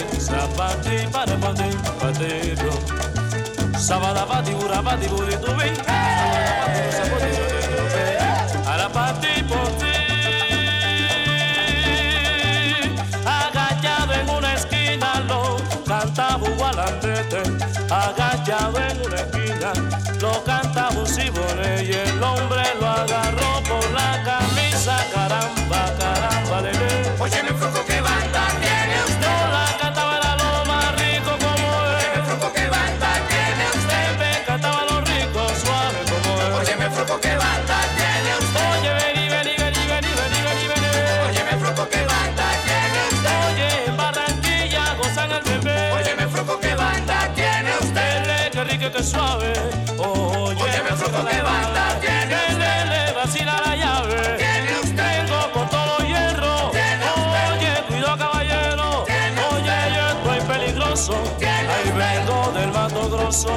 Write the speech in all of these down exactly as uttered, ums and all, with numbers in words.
Zapati para pati patero. Sabada pati bura pati buri tu ven. Sabada pati buri tu ven. A la pati poti. Agachado en una esquina lo cantaba un gualandete. Agachado en una esquina lo cantaba un cibone y el hombre lo agarró por la camisa. Caramba, caramba, lele. Oye, mi fruco, ¿qué banda tiene usted? No la cantaba era lo más rico como Oye, mi es. fruco, ¿qué banda tiene usted? Me cantaba lo rico, suave como es. Oye, mi fruco, ¿qué banda tiene usted? Oye, vení, vení, vení, vení, vení, vení, vení. Oye, mi fruco, ¿qué banda tiene usted? Oye, en Barranquilla gozan el bebé. Oye, mi fruco, ¿qué banda tiene usted? Lele, qué rico, qué suave. Oye, Oye, mi fruco, ¿qué banda tiene usted? Lele, vacila la llave. Tiene usted. Vengo con todo hierro. Tiene usted. Oye, cuidado caballero. Tiene Oye, yo estoy peligroso. Tiene Ahí usted. vengo del Mato Grosso.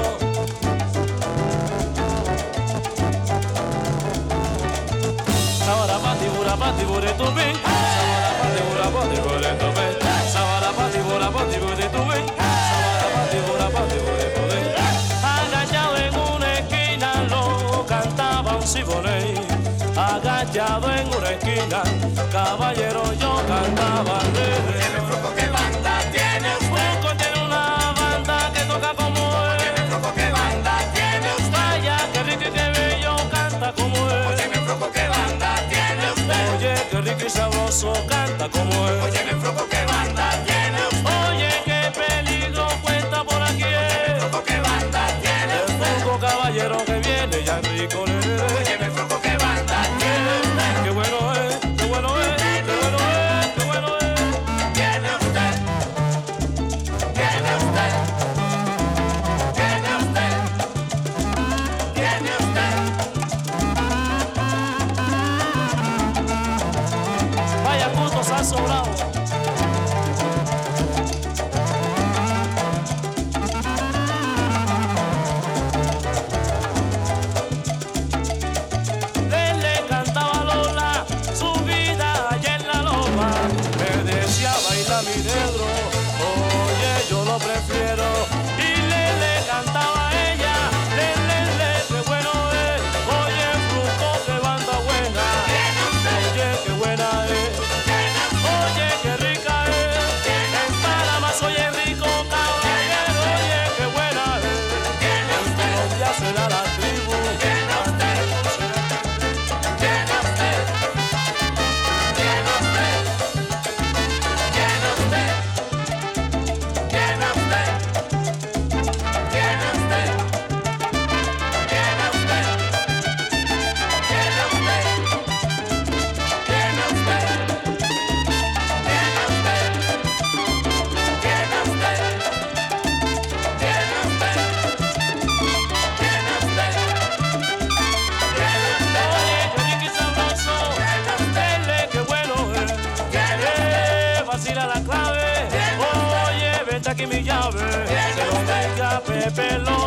Sabara pati bura pati bure tu ven. Sabara pati bura pati bure tu ven. Sabara pati bura pati bure tu ven. Sabara pati bura pati bure tu ven. Agachado en una esquina lo cantaba un ciboney. Agachado en una esquina, caballero, yo cantaba Oye, mi lele. fruco, ¿qué banda tiene usted? Fruco tiene una banda que toca como Oye, mi es. fruco, ¿qué banda tiene usted? Vaya, qué rico y qué bello canta como Oye, es. mi fruco, ¿qué banda tiene usted? Oye, qué rico y sabroso canta como es. Oye, mi fruco, ¿qué banda tiene usted? Oye, qué peligro cuenta por aquí es. Fruco, ¿qué banda tiene El usted? fruco caballero que viene ya rico lele. Oye, mi fruco, ¿qué banda tiene usted? Qué bueno es, qué bueno es, qué bueno es, qué bueno es. Tiene usted, tiene usted, tiene usted, tiene usted. Vaya gustos ha sobrado. Lele cantaba Lola, su vida allá en la loma. Me decía baila mi negro, oye yo lo prefiero. Y Lele cantaba ella, Lele, Lele, qué bueno es. Oye fruco, qué banda buena. Oye qué buena es. Oye qué rica es. En Panamá soy el rico caballero. Oye qué buena es. En Colombia será la tribu. Tiene usted, tiene usted, tiene usted, tiene usted, tiene usted, tiene usted, tiene usted, tiene usted, tiene usted, tiene usted, tiene usted, tiene usted, tiene usted. Oye, qué rico y sabroso. Lele, qué bueno es. Eh, vacila la clave. Oye, vente aquí mi llave. Se lo diga Pepe López.